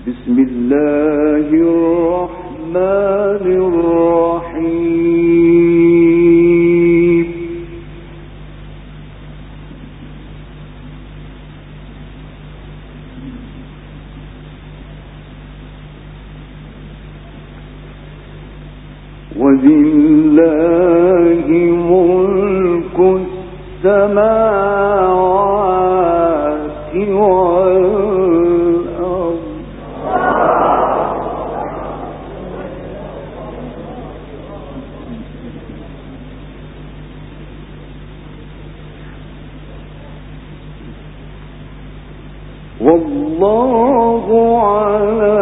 بسم الله الرحمن الرحيم ولله ملك السماوات والأرض والله على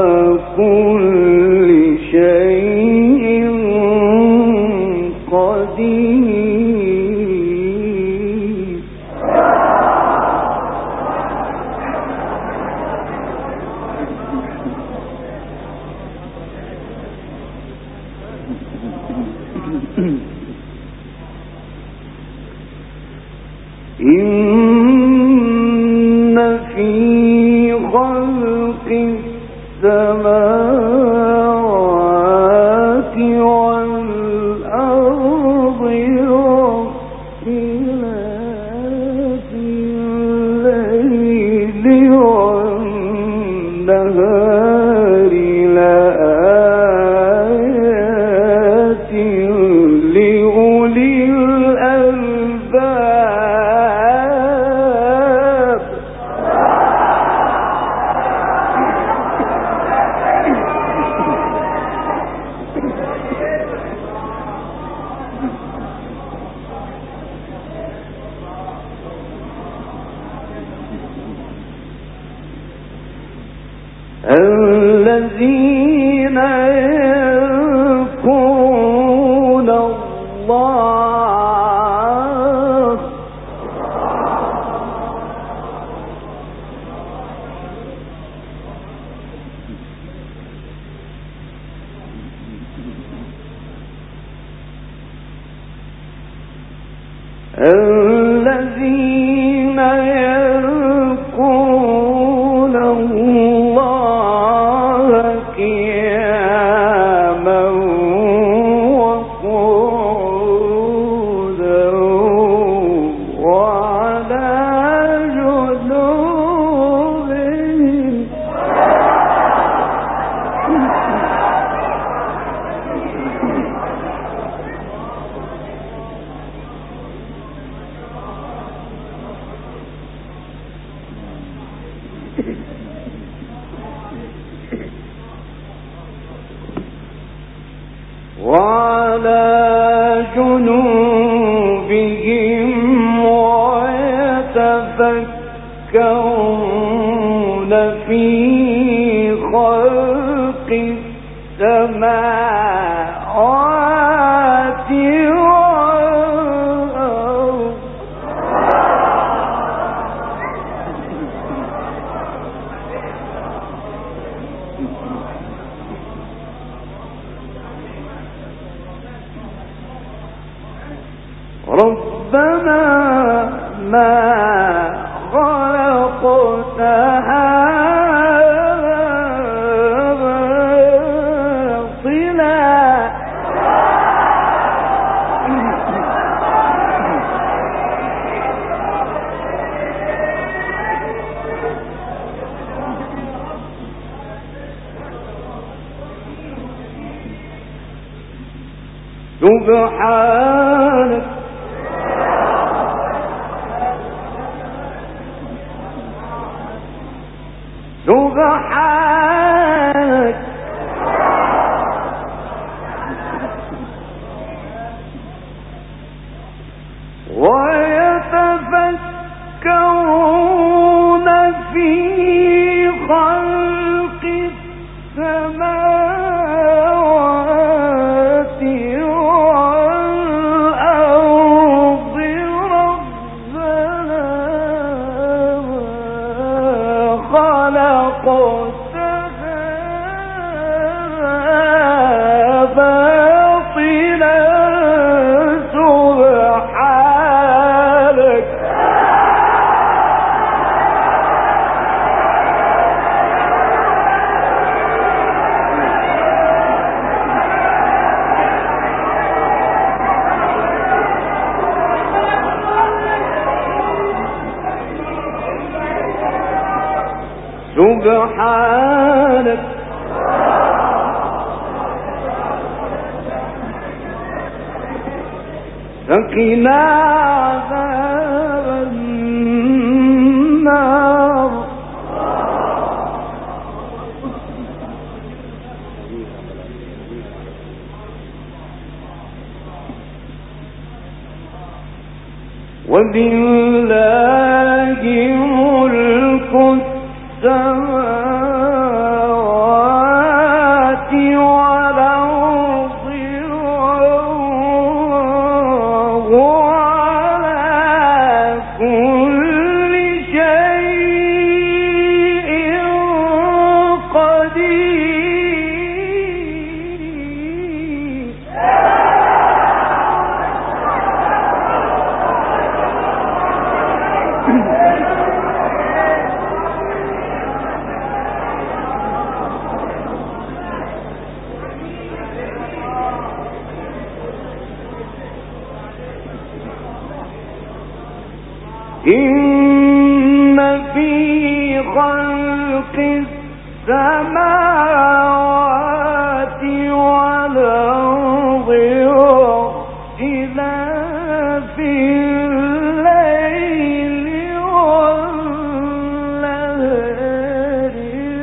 كل شيء قدير إن في خلق السماوات والأرض واختلاف الليل والنهار لآيات لأولي الألباب الذين يذكرون الله الذين يذكرون الله قياما وقعودا وعلى جنوبهم وعلى جنوبهم ويتفكرون في خلق السماوات والأرض ربنا ما خلقت هذا باطلا سبحانك سبحانك ويتفكرون في خلق السماوات والأرض ربنا خلق باطلا سبحانك سبحانك فقنا عذاب النار ولله ملك السماوات والأرض وهو على كل شيء قدير إن في خلق السماوات والأرض واختلاف الليل والنهار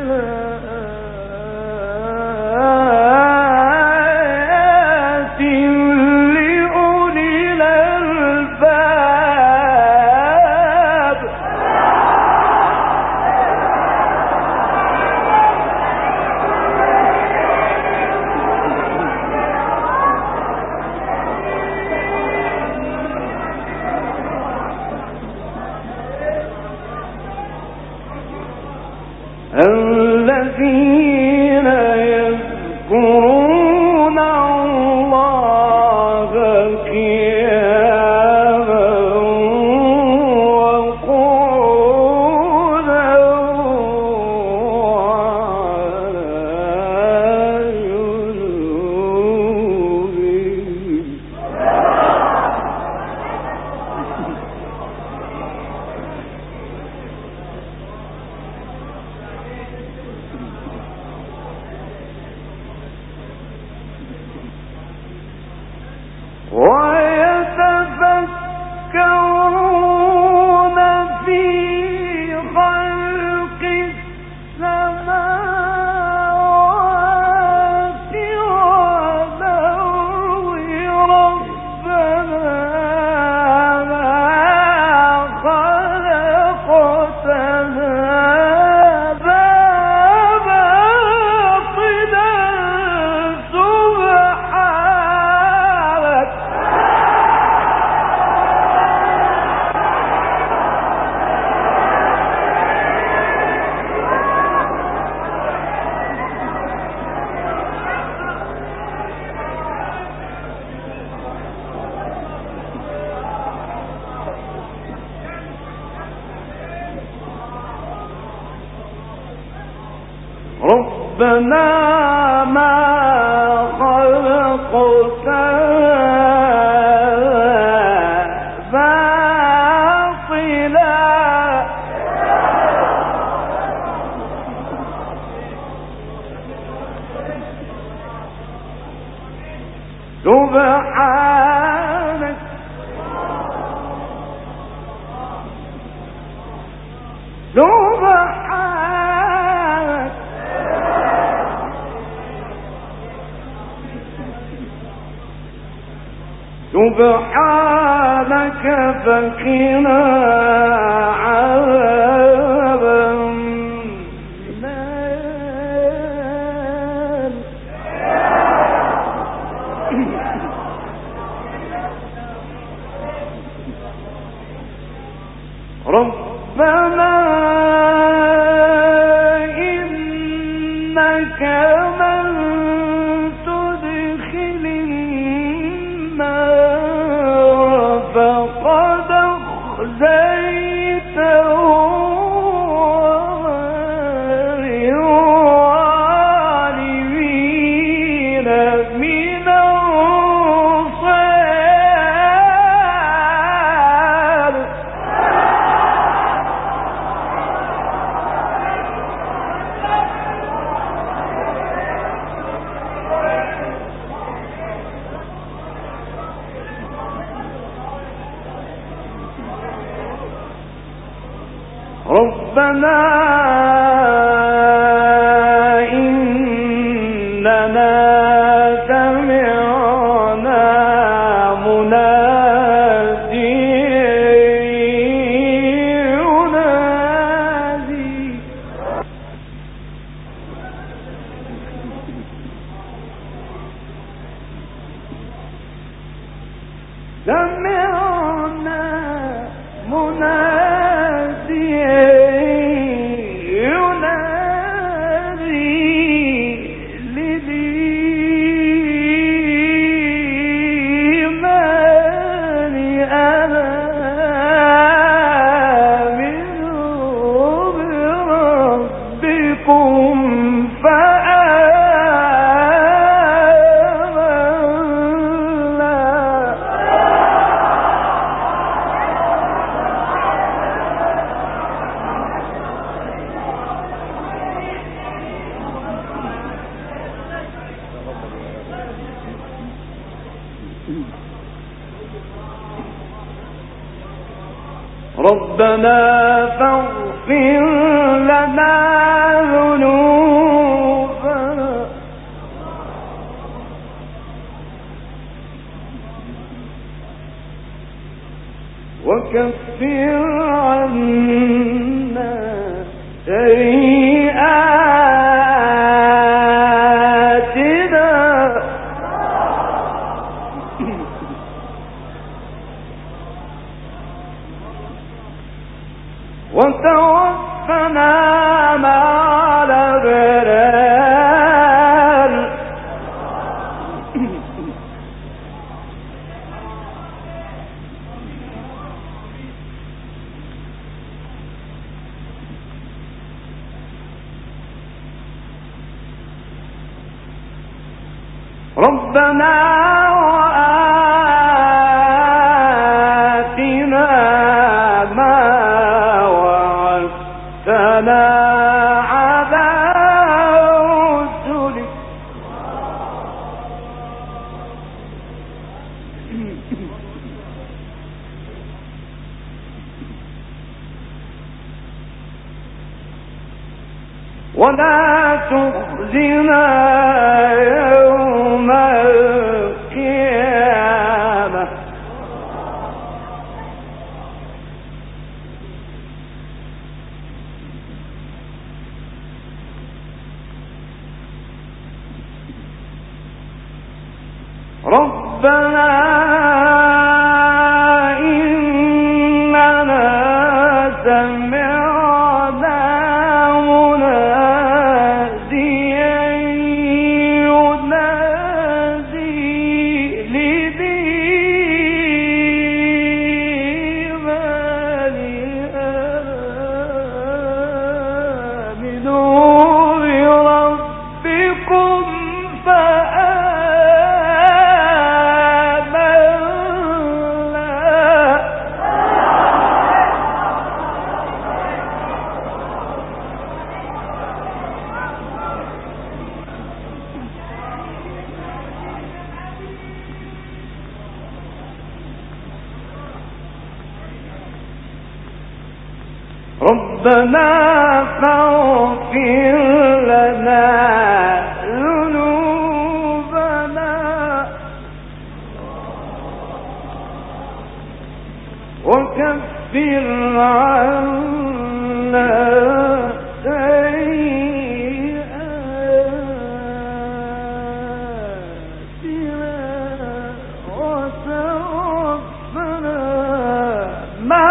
لآيات لأولي الألباب الذين يذكرون الله قياما وقعودا وعلى جنوبهم ويتفكرون في خلق السماوات والأرض ربنا ما خلقت هذا باطلا سبحانك ربنا ما خلقت باطلا سبحانك سبحانك سبحانك فقنا عذاب النار ربنا إنك من تدخل النار فقد أخزيته للظالمين من أنصار ربنا إننا سمعنا مناديا ينادي سمعنا مناديا ينادي للإيمان أن آمنوا بربكم ربنا فاغفر لنا ذنوبنا وكفر عنا سيئاتنا وتوفنا مع الأبرار ربنا وآتنا ما وعدتنا على رسلك ولا تخزنا يوم القيامة ربنا إننا سمعنا مناديا ينادي للإيمان آمنوا بربكم ربنا فاغفر لنا ذنوبنا وكفر عنا سيئاتنا وتوفنا مع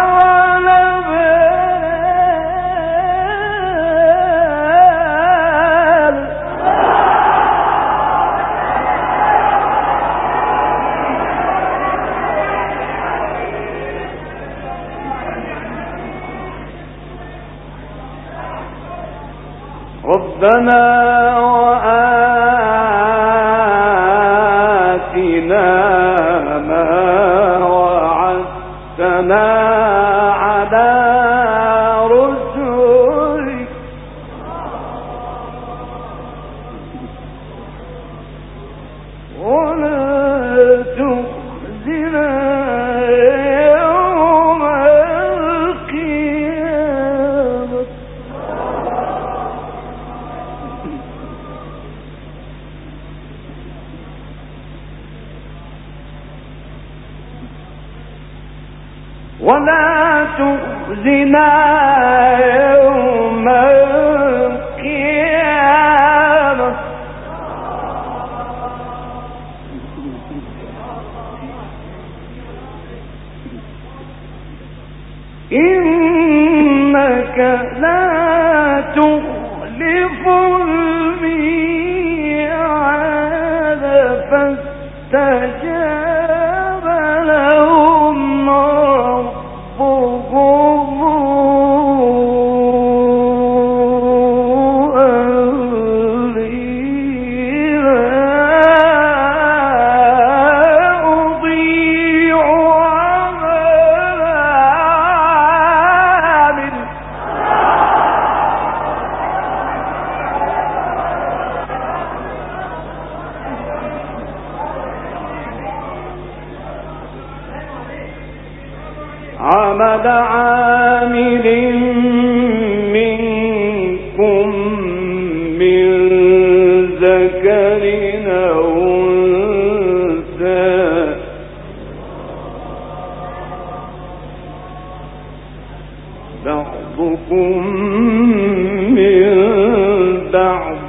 ربنا وآتنا ما وعدتنا على رسلك ولا تخزنا يوم القيامة ولا تخزنا يوم القيامة إنك لا تخلف الميعاد فاستجاب لهم ربهم عمل عامل منكم من ذكر أو أنثى بعضكم من بعض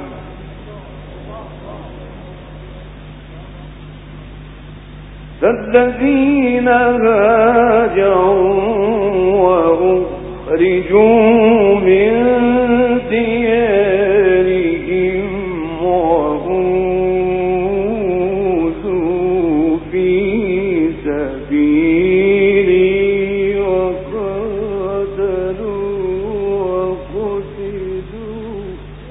فالذين هاجروا وأخرجوا من ديارهم وأوذوا في سبيلي وقاتلوا وقتلوا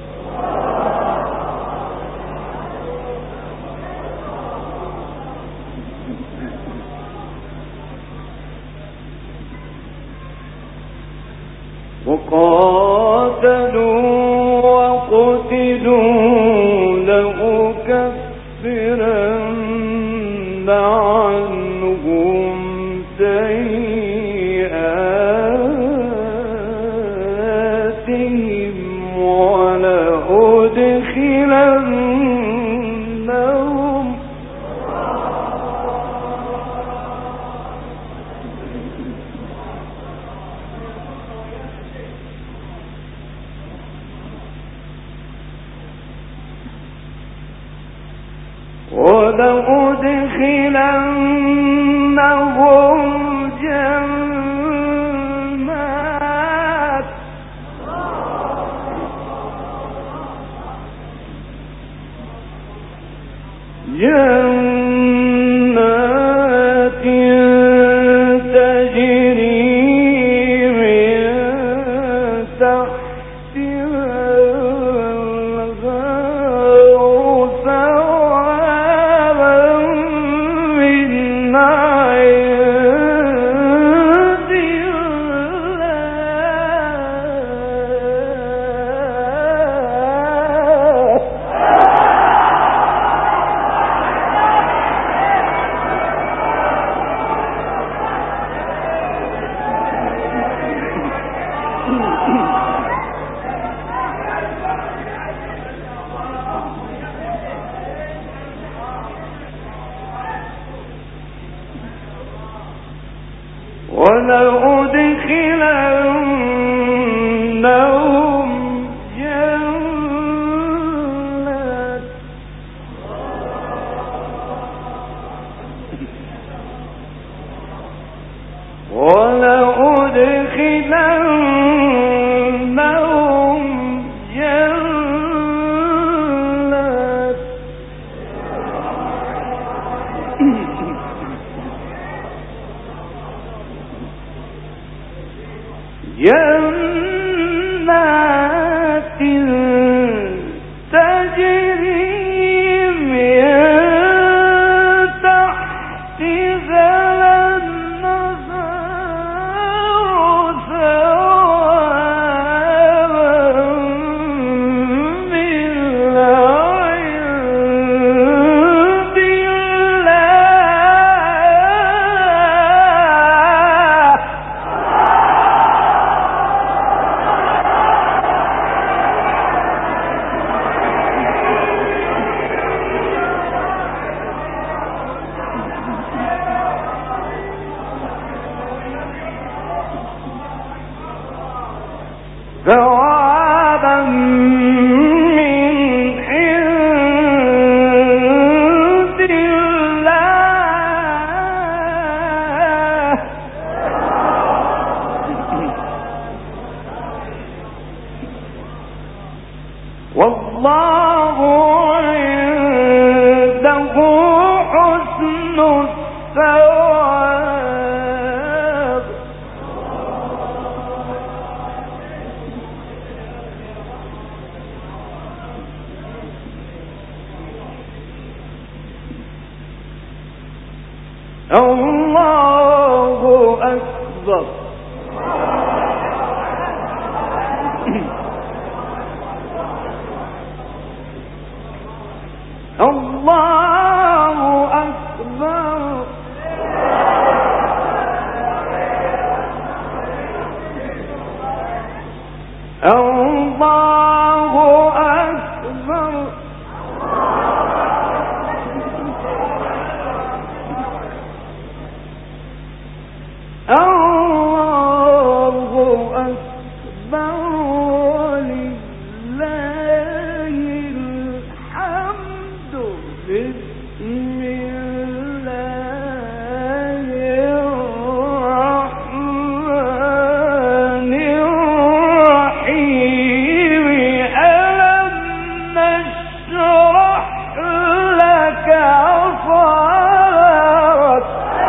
لأكفرن عنهم سيئاتهم ولأدخلنهم جنات تجري من تحتها الأنهار ثوابا من عند الله ولأدخلنهم جنات جنات تجري من تحتها الأنهار ثوابا من عند الله ثوابا من عند الله والله عنده حسن الثواب الله أكبر الله أكبر الله أكبر الله أكبر ولله الحمد بسم الله الرحمن الرحيم ألم نشرح لك صدرك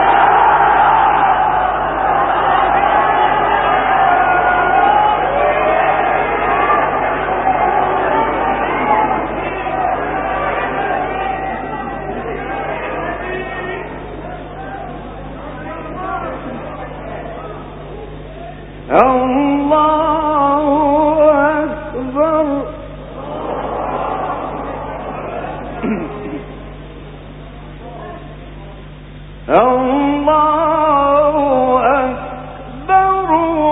الله أكبر الله أكبر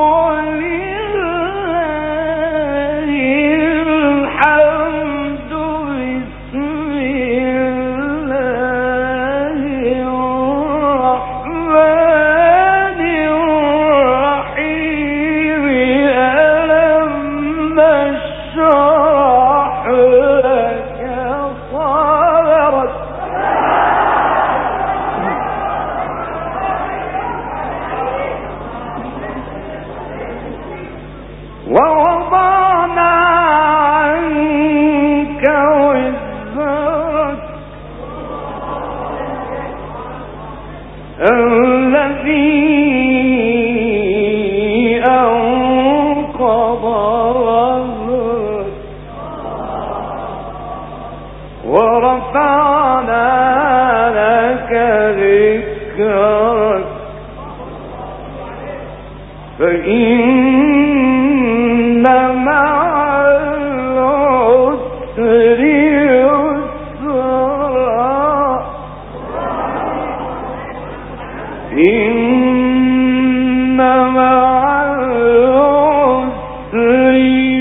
ولله الحمد بسم الله الرحمن الرحيم ألم نشرح لك صدرك ووضعنا عنك وزرك الذي أنقض ظهرك ورفعنا لك ذكرك فإن مع العسر يسرا إن مع العسر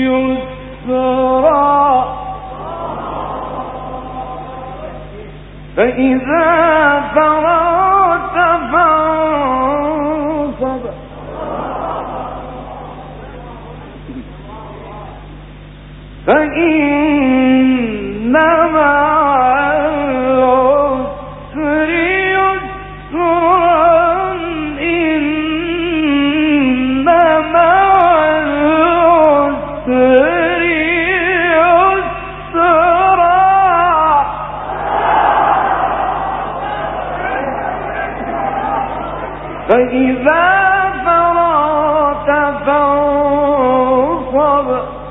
يسرا فإذا فرغت فانصب فإن مع العسر يسرا إن مع العسر يسرا فإذا فرغت فانصب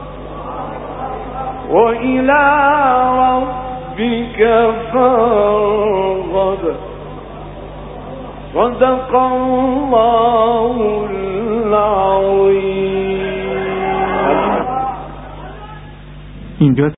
وإلى ربك فارغب صدق الله العظيم 印着